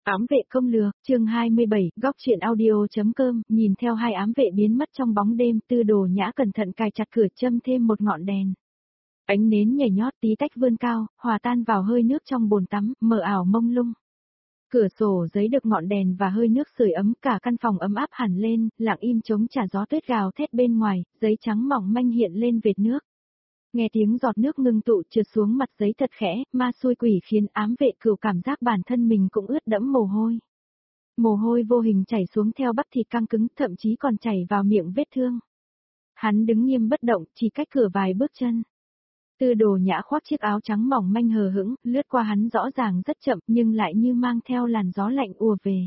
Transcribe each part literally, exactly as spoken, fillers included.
Ám vệ công lừa, chương hai mươi bảy, góc truyện audio.com, nhìn theo hai ám vệ biến mất trong bóng đêm, Tư Đồ Nhã cẩn thận cài chặt cửa châm thêm một ngọn đèn. Ánh nến nhảy nhót tí tách vươn cao, hòa tan vào hơi nước trong bồn tắm, mờ ảo mông lung. Cửa sổ giấy được ngọn đèn và hơi nước sưởi ấm, cả căn phòng ấm áp hẳn lên, lặng im chống trả gió tuyết gào thét bên ngoài, giấy trắng mỏng manh hiện lên vệt nước. Nghe tiếng giọt nước ngưng tụ trượt xuống mặt giấy thật khẽ, ma xui quỷ khiến ám vệ cửu cảm giác bản thân mình cũng ướt đẫm mồ hôi. Mồ hôi vô hình chảy xuống theo bắp thịt căng cứng, thậm chí còn chảy vào miệng vết thương. Hắn đứng nghiêm bất động, chỉ cách cửa vài bước chân. Tư Đồ Nhã khoác chiếc áo trắng mỏng manh hờ hững, lướt qua hắn rõ ràng rất chậm nhưng lại như mang theo làn gió lạnh ùa về.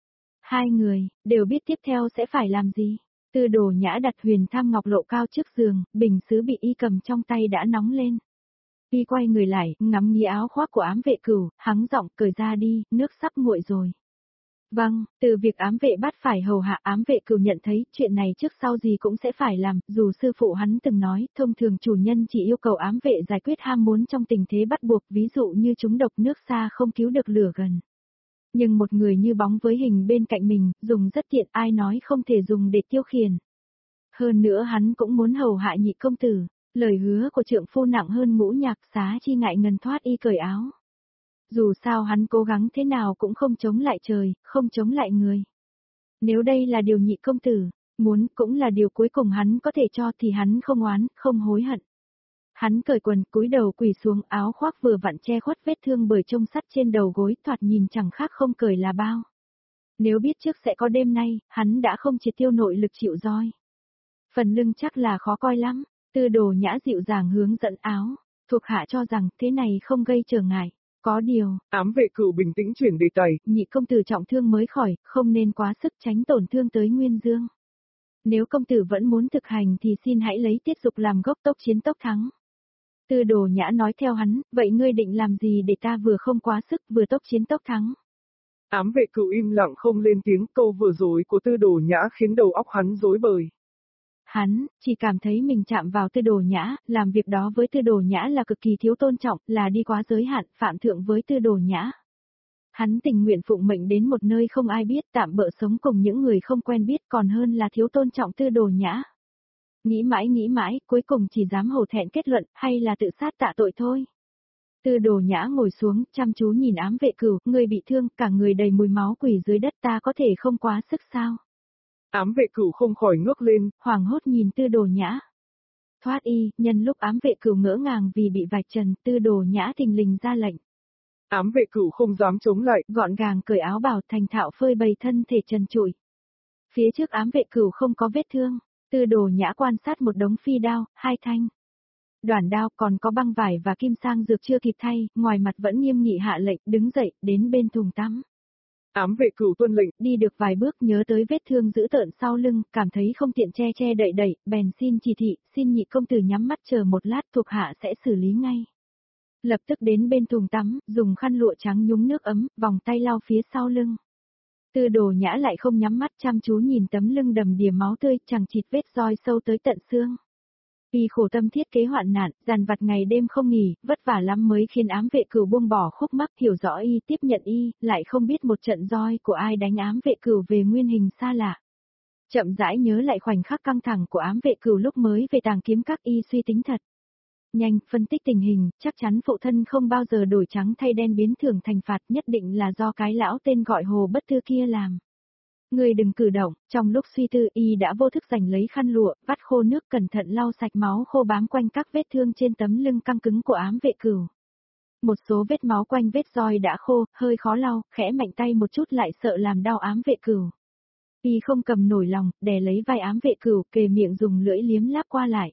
Hai người, đều biết tiếp theo sẽ phải làm gì. Tư Đồ Nhã đặt huyền tham ngọc lộ cao trước giường, bình sứ bị y cầm trong tay đã nóng lên. Y quay người lại, ngắm nghía áo khoác của ám vệ cửu, hắng giọng cởi ra đi, nước sắp nguội rồi. Vâng, từ việc ám vệ bắt phải hầu hạ, ám vệ cửu nhận thấy chuyện này trước sau gì cũng sẽ phải làm, dù sư phụ hắn từng nói, thông thường chủ nhân chỉ yêu cầu ám vệ giải quyết ham muốn trong tình thế bắt buộc, ví dụ như trúng độc nước xa không cứu được lửa gần. Nhưng một người như bóng với hình bên cạnh mình, dùng rất tiện, ai nói không thể dùng để tiêu khiển. Hơn nữa hắn cũng muốn hầu hạ nhị công tử, lời hứa của trượng phu nặng hơn ngũ nhạc, xá chi ngại ngần thoát y cởi áo. Dù sao hắn cố gắng thế nào cũng không chống lại trời, không chống lại người. Nếu đây là điều nhị công tử muốn, cũng là điều cuối cùng hắn có thể cho, thì hắn không oán, không hối hận. Hắn cởi quần, cúi đầu quỳ xuống, áo khoác vừa vặn che khuất vết thương bởi chông sắt trên đầu gối, thoạt nhìn chẳng khác không cởi là bao. Nếu biết trước sẽ có đêm nay, hắn đã không triệt tiêu nội lực chịu roi. Phần lưng chắc là khó coi lắm. Tư Đồ Nhã dịu dàng hướng dẫn áo, thuộc hạ cho rằng thế này không gây trở ngại. Có điều, ám vệ cửu bình tĩnh chuyển đề tài, nhị công tử trọng thương mới khỏi, không nên quá sức, tránh tổn thương tới Nguyên Dương. Nếu công tử vẫn muốn thực hành thì xin hãy lấy tiết dục làm gốc, tốc chiến tốc thắng. Tư Đồ Nhã nói theo hắn, vậy ngươi định làm gì để ta vừa không quá sức vừa tốc chiến tốc thắng? Ám vệ cửu im lặng không lên tiếng, câu vừa rồi của Tư Đồ Nhã khiến đầu óc hắn rối bời. Hắn, chỉ cảm thấy mình chạm vào Tư Đồ Nhã, làm việc đó với Tư Đồ Nhã là cực kỳ thiếu tôn trọng, là đi quá giới hạn, phạm thượng với Tư Đồ Nhã. Hắn tình nguyện phụng mệnh đến một nơi không ai biết, tạm bợ sống cùng những người không quen biết, còn hơn là thiếu tôn trọng Tư Đồ Nhã. Nghĩ mãi nghĩ mãi, cuối cùng chỉ dám hổ thẹn kết luận, hay là tự sát tạ tội thôi. Tư Đồ Nhã ngồi xuống, chăm chú nhìn ám vệ cửu, người bị thương, cả người đầy mùi máu quỷ dưới đất, ta có thể không quá sức sao? Ám vệ cửu không khỏi ngước lên, hoảng hốt nhìn Tư Đồ Nhã. Thoát y, nhân lúc ám vệ cửu ngỡ ngàng vì bị vạch trần, Tư Đồ Nhã thình lình ra lệnh. Ám vệ cửu không dám chống lại, gọn gàng cởi áo bào, thành thạo phơi bày thân thể trần trụi. Phía trước ám vệ cửu không có vết thương, Tư Đồ Nhã quan sát một đống phi đao, hai thanh đoản đao, còn có băng vải và kim sang dược chưa kịp thay, ngoài mặt vẫn nghiêm nghị hạ lệnh, đứng dậy, đến bên thùng tắm. Ám vệ cửu tuân lệnh, đi được vài bước nhớ tới vết thương dữ tợn sau lưng, cảm thấy không tiện che che đậy đậy, bèn xin chỉ thị, xin nhị công tử nhắm mắt chờ một lát, thuộc hạ sẽ xử lý ngay. Lập tức đến bên thùng tắm, dùng khăn lụa trắng nhúng nước ấm, vòng tay lau phía sau lưng. Tư Đồ Nhã lại không nhắm mắt, chăm chú nhìn tấm lưng đầm đìa máu tươi, chẳng chịt vết roi sâu tới tận xương. Vì khổ tâm thiết kế hoạn nạn, dằn vặt ngày đêm không nghỉ, vất vả lắm mới khiến ám vệ cửu buông bỏ khúc mắc, hiểu rõ y, tiếp nhận y, lại không biết một trận roi của ai đánh ám vệ cửu về nguyên hình xa lạ. Chậm rãi nhớ lại khoảnh khắc căng thẳng của ám vệ cửu lúc mới về tàng kiếm các, y suy tính thật nhanh, phân tích tình hình, chắc chắn phụ thân không bao giờ đổi trắng thay đen biến thưởng thành phạt, nhất định là do cái lão tên gọi Hồ Bất Thư kia làm. Người đừng cử động, trong lúc suy tư y đã vô thức giành lấy khăn lụa, vắt khô nước, cẩn thận lau sạch máu khô bám quanh các vết thương trên tấm lưng căng cứng của ám vệ cửu. Một số vết máu quanh vết roi đã khô, hơi khó lau, khẽ mạnh tay một chút lại sợ làm đau ám vệ cửu. Y không cầm nổi lòng, đè lấy vai ám vệ cửu, kề miệng dùng lưỡi liếm láp qua lại.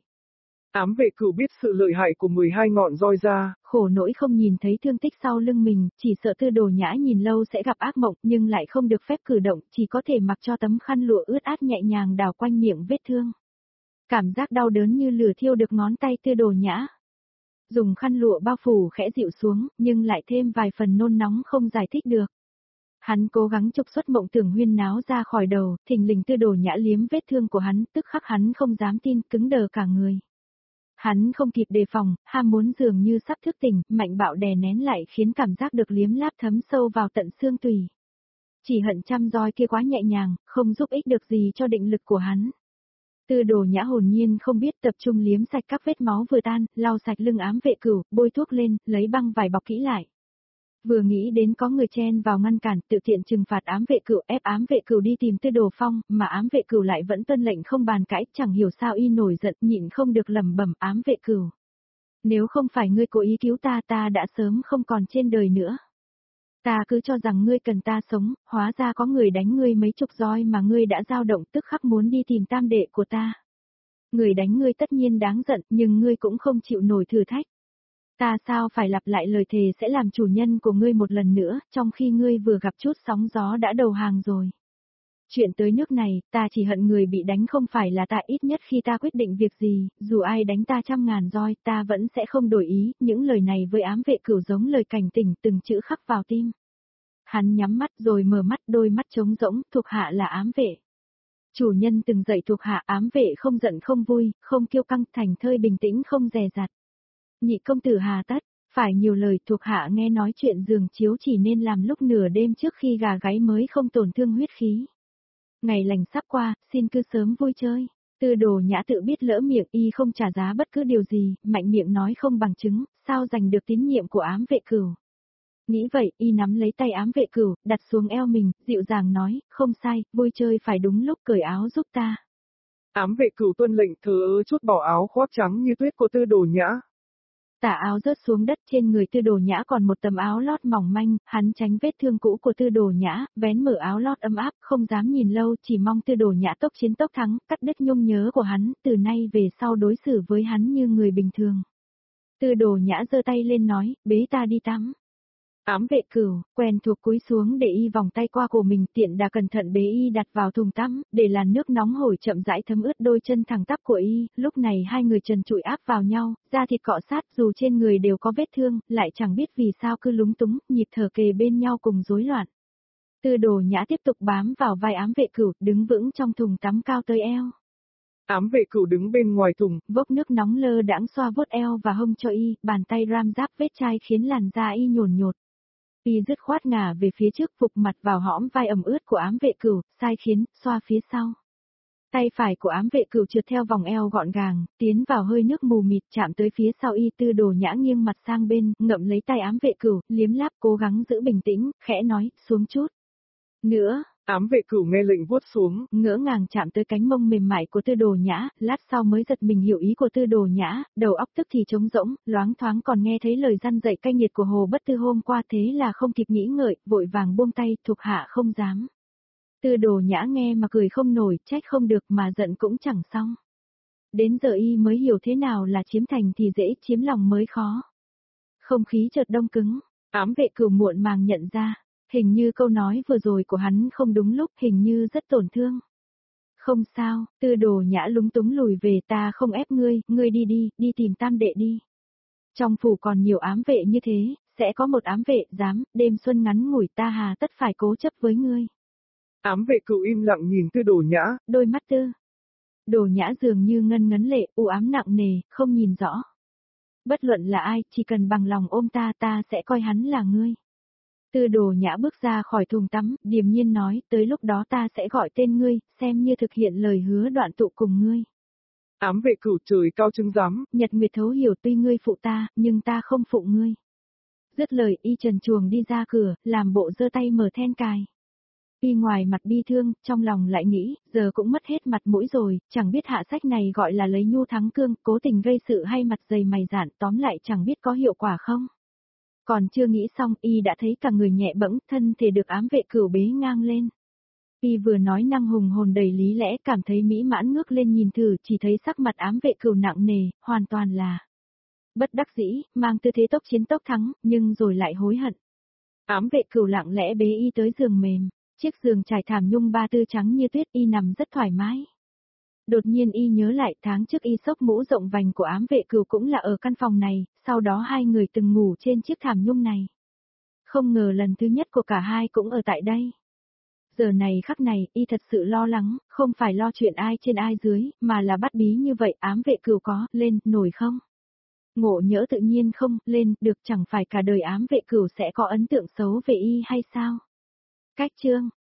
Ám vệ cửu biết sự lợi hại của mười hai ngọn roi ra, khổ nỗi không nhìn thấy thương tích sau lưng mình, chỉ sợ Tư Đồ Nhã nhìn lâu sẽ gặp ác mộng, nhưng lại không được phép cử động, chỉ có thể mặc cho tấm khăn lụa ướt át nhẹ nhàng đào quanh miệng vết thương. Cảm giác đau đớn như lửa thiêu được ngón tay Tư Đồ Nhã. Dùng khăn lụa bao phủ khẽ dịu xuống, nhưng lại thêm vài phần nôn nóng không giải thích được. Hắn cố gắng trục xuất mộng tưởng huyên náo ra khỏi đầu, thình lình Tư Đồ Nhã liếm vết thương của hắn, tức khắc hắn không dám tin, cứng đờ cả người. Hắn không kịp đề phòng, ham muốn dường như sắp thức tỉnh, mạnh bạo đè nén lại khiến cảm giác được liếm láp thấm sâu vào tận xương tủy. Chỉ hận trăm roi kia quá nhẹ nhàng, không giúp ích được gì cho định lực của hắn. Tư Đồ Nhã hồn nhiên không biết, tập trung liếm sạch các vết máu vừa tan, lau sạch lưng ám vệ cửu, bôi thuốc lên, lấy băng vải bọc kỹ lại. Vừa nghĩ đến có người chen vào ngăn cản, tự tiện trừng phạt ám vệ cửu, ép ám vệ cửu đi tìm Tư Đồ Phong, mà ám vệ cửu lại vẫn tuân lệnh không bàn cãi, chẳng hiểu sao y nổi giận, nhịn không được lẩm bẩm, ám vệ cửu. Nếu không phải ngươi cố ý cứu ta, ta đã sớm không còn trên đời nữa. Ta cứ cho rằng ngươi cần ta sống, hóa ra có người đánh ngươi mấy chục roi mà ngươi đã dao động, tức khắc muốn đi tìm tam đệ của ta. Người đánh ngươi tất nhiên đáng giận, nhưng ngươi cũng không chịu nổi thử thách. Ta sao phải lặp lại lời thề sẽ làm chủ nhân của ngươi một lần nữa, trong khi ngươi vừa gặp chút sóng gió đã đầu hàng rồi. Chuyện tới nước này, ta chỉ hận người bị đánh không phải là ta, ít nhất khi ta quyết định việc gì, dù ai đánh ta trăm ngàn roi, ta vẫn sẽ không đổi ý, những lời này với ám vệ cửu giống lời cảnh tỉnh, từng chữ khắc vào tim. Hắn nhắm mắt rồi mở mắt, đôi mắt trống rỗng, thuộc hạ là ám vệ. Chủ nhân từng dạy thuộc hạ, ám vệ không giận không vui, không kiêu căng, thành thơi bình tĩnh, không dè dặt. Nhị công tử hà tất, phải nhiều lời, thuộc hạ nghe nói chuyện giường chiếu chỉ nên làm lúc nửa đêm trước khi gà gáy mới không tổn thương huyết khí. Ngày lành sắp qua, xin cứ sớm vui chơi. Tư Đồ Nhã tự biết lỡ miệng, y không trả giá bất cứ điều gì, mạnh miệng nói không bằng chứng, sao giành được tín nhiệm của ám vệ cửu. Nghĩ vậy, y nắm lấy tay ám vệ cửu, đặt xuống eo mình, dịu dàng nói, không sai, vui chơi phải đúng lúc, cởi áo giúp ta. Ám vệ cửu tuân lệnh, thờ ơ chút bỏ áo khoác trắng như tuyết của Tư Đồ Nhã. Tà áo rớt xuống đất, trên người Tư Đồ Nhã còn một tấm áo lót mỏng manh, hắn tránh vết thương cũ của Tư Đồ Nhã, vén mở áo lót ấm áp, không dám nhìn lâu, chỉ mong Tư Đồ Nhã tốc chiến tốc thắng, cắt đứt nhung nhớ của hắn, từ nay về sau đối xử với hắn như người bình thường. Tư Đồ Nhã giơ tay lên nói, bế ta đi tắm. Ám vệ cửu, quen thuộc cúi xuống để y vòng tay qua cổ mình, tiện đà cẩn thận bế y đặt vào thùng tắm, để làn nước nóng hổi chậm rãi thấm ướt đôi chân thẳng tắp của y, lúc này hai người trần trụi áp vào nhau, da thịt cọ sát, dù trên người đều có vết thương, lại chẳng biết vì sao cứ lúng túng, nhịp thở kề bên nhau cùng rối loạn. Tư Đồ Nhã tiếp tục bám vào vai ám vệ cửu, đứng vững trong thùng tắm cao tới eo. Ám vệ cửu đứng bên ngoài thùng, vốc nước nóng lơ đãng xoa vuốt eo và hông cho y, bàn tay ram giáp vết chai khiến làn da y nhồn nhột. Y dứt khoát ngả về phía trước, phục mặt vào hõm vai ẩm ướt của ám vệ cửu, sai khiến, xoa phía sau. Tay phải của ám vệ cửu trượt theo vòng eo gọn gàng, tiến vào hơi nước mù mịt, chạm tới phía sau y. Tư Đồ Nhã nghiêng mặt sang bên, ngậm lấy tay ám vệ cửu, liếm láp, cố gắng giữ bình tĩnh, khẽ nói, xuống chút. Nữa. Ám vệ cửu nghe lệnh vuốt xuống, ngỡ ngàng chạm tới cánh mông mềm mại của Tư Đồ Nhã, lát sau mới giật mình hiểu ý của Tư Đồ Nhã, đầu óc tức thì trống rỗng, loáng thoáng còn nghe thấy lời răn dạy cay nghiệt của Hồ Bất Tư hôm qua, thế là không kịp nghĩ ngợi, vội vàng buông tay, thuộc hạ không dám. Tư Đồ Nhã nghe mà cười không nổi, trách không được mà giận cũng chẳng xong. Đến giờ y mới hiểu thế nào là chiếm thành thì dễ, chiếm lòng mới khó. Không khí chợt đông cứng, ám vệ cửu muộn màng nhận ra. Hình như câu nói vừa rồi của hắn không đúng lúc, hình như rất tổn thương. Không sao, Tư Đồ Nhã lúng túng lùi về, ta không ép ngươi, ngươi đi đi, đi tìm tam đệ đi. Trong phủ còn nhiều ám vệ như thế, sẽ có một ám vệ, dám, đêm xuân ngắn ngủi ta hà tất phải cố chấp với ngươi. Ám vệ cửu im lặng nhìn Tư Đồ Nhã, đôi mắt Tư Đồ Nhã dường như ngân ngấn lệ, u ám nặng nề, không nhìn rõ. Bất luận là ai, chỉ cần bằng lòng ôm ta, ta sẽ coi hắn là ngươi. Tư Đồ Nhã bước ra khỏi thùng tắm, điềm nhiên nói, tới lúc đó ta sẽ gọi tên ngươi, xem như thực hiện lời hứa đoạn tụ cùng ngươi. Ám vệ cửu trời cao chứng giám, Nhật Nguyệt thấu hiểu, tuy ngươi phụ ta, nhưng ta không phụ ngươi. Dứt lời y trần truồng đi ra cửa, làm bộ giơ tay mở then cài. Y ngoài mặt bi thương, trong lòng lại nghĩ, giờ cũng mất hết mặt mũi rồi, chẳng biết hạ sách này gọi là lấy nhu thắng cương, cố tình gây sự hay mặt dày mày dạn, tóm lại chẳng biết có hiệu quả không. Còn chưa nghĩ xong, y đã thấy cả người nhẹ bẫng, thân thể được ám vệ cửu bế ngang lên. Y vừa nói năng hùng hồn đầy lý lẽ, cảm thấy mỹ mãn, ngước lên nhìn thử, chỉ thấy sắc mặt ám vệ cửu nặng nề, hoàn toàn là bất đắc dĩ, mang tư thế tốc chiến tốc thắng, nhưng rồi lại hối hận. Ám vệ cửu lặng lẽ bế y tới giường mềm, chiếc giường trải thảm nhung ba tư trắng như tuyết, y nằm rất thoải mái. Đột nhiên y nhớ lại tháng trước y xốc mũ rộng vành của ám vệ cửu cũng là ở căn phòng này, sau đó hai người từng ngủ trên chiếc thảm nhung này. Không ngờ lần thứ nhất của cả hai cũng ở tại đây. Giờ này khắc này, y thật sự lo lắng, không phải lo chuyện ai trên ai dưới, mà là bắt bí như vậy, ám vệ cửu có, lên, nổi không? Ngộ nhỡ tự nhiên không, lên, được, chẳng phải cả đời ám vệ cửu sẽ có ấn tượng xấu về y hay sao? Cách chương